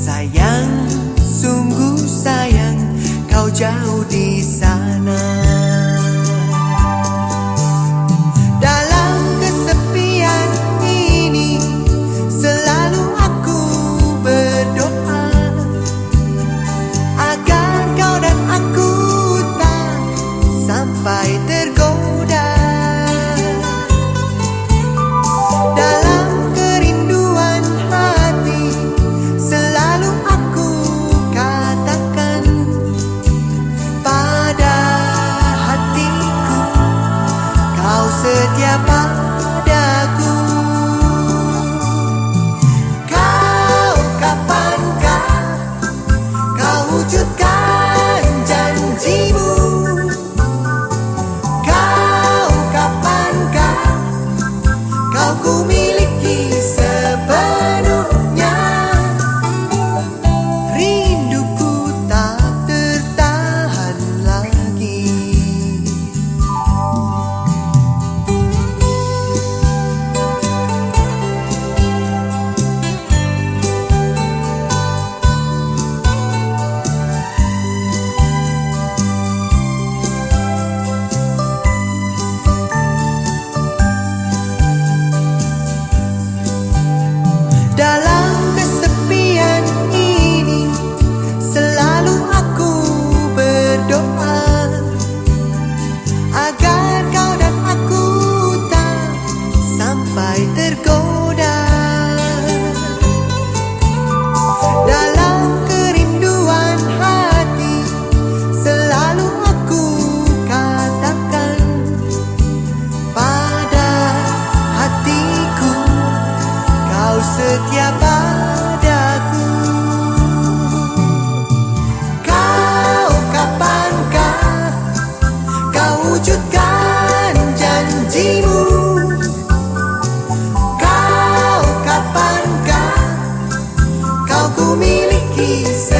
Sayang, sungguh sayang, kau jauh di sana. Dalam kesepian ini selalu aku berdoa agar kau dan aku tak sampai tergoda. Dalam kerinduan hati selalu aku katakan pada hatiku, kau setia padaku. Kau kapankah kau wujudkan janjimu? Kau kapankah kau ku miliki sepenuhnya? Rinduku tak tertahan lagi. Dalam kesepian ini selalu aku berdoa agar kau dan aku tak sampai tergoda. Dalam kerinduan hati selalu aku katakan pada hatiku, kau setia padaku. Kau kapankah kau wujudkan janjimu? Kau kapankah kau ku miliki